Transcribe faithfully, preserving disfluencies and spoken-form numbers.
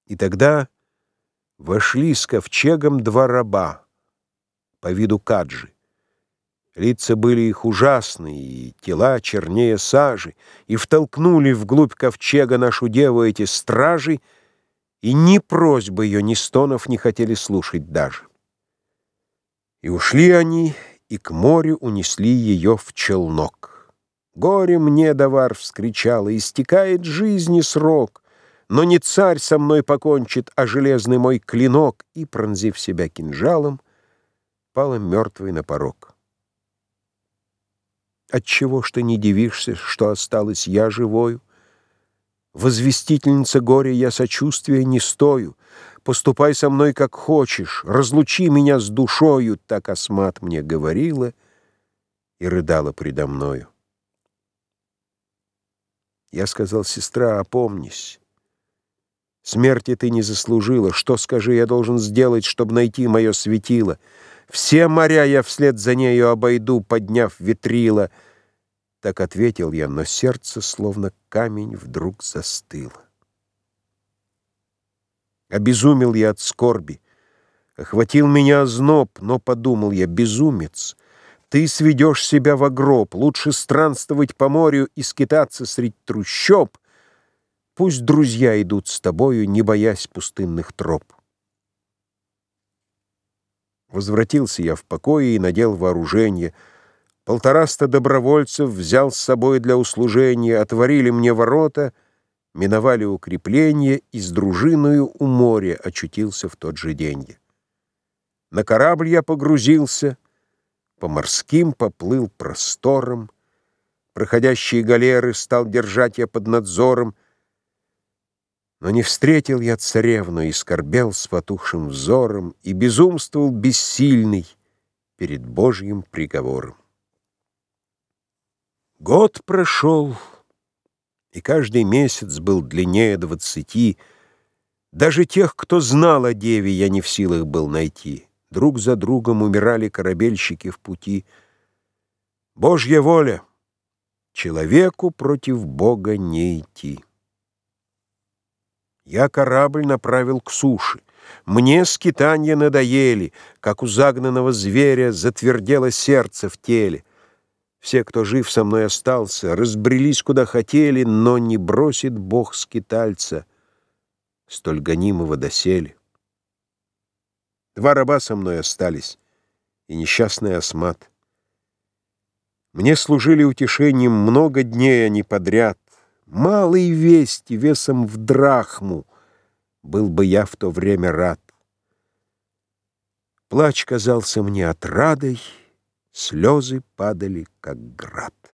И тогда вошли с ковчегом два раба, по виду каджи. Лица были их ужасные, и тела чернее сажи, и втолкнули вглубь ковчега нашу деву эти стражи, и ни просьбы ее, ни стонов не хотели слушать даже. И ушли они, и к морю унесли ее в челнок. «Горе мне, Давар!» — вскричала, — «истекает жизни срок, но не царь со мной покончит, а железный мой клинок!» И, пронзив себя кинжалом, пала мертвой на порог. Отчего ж ты не дивишься, что осталась я живою? Возвестительница горя, я сочувствия не стою. Поступай со мной, как хочешь, разлучи меня с душою, так Асмат мне говорила и рыдала предо мною. Я сказал: сестра, опомнись. Смерти ты не заслужила. Что, скажи, я должен сделать, чтобы найти мое светило? Все моря я вслед за нею обойду, подняв ветрила. Так ответил я, но сердце, словно камень, вдруг застыло. Обезумел я от скорби, охватил меня озноб, но подумал я: безумец, ты сведешь себя во гроб, лучше странствовать по морю и скитаться средь трущоб. Пусть друзья идут с тобою, не боясь пустынных троп. Возвратился я в покое и надел вооружение. Полтораста добровольцев взял с собой для услужения, отворили мне ворота, миновали укрепления и с дружиною у моря очутился в тот же день. На корабль я погрузился, по морским поплыл просторам, проходящие галеры стал держать я под надзором, но не встретил я царевну и скорбел с потухшим взором и безумствовал бессильный перед Божьим приговором. Год прошел, и каждый месяц был длиннее двадцати. Даже тех, кто знал о деве, я не в силах был найти. Друг за другом умирали корабельщики в пути. Божья воля — человеку против Бога не идти. Я корабль направил к суше. Мне скитанья надоели, как у загнанного зверя затвердело сердце в теле. Все, кто жив со мной остался, разбрелись куда хотели, но не бросит Бог скитальца, столь гонимого доселе. Два раба со мной остались, и несчастный Асмат. Мне служили утешением много дней они подряд. Малой вести весом в драхму был бы я в то время рад. Плач казался мне отрадой, слезы падали, как град.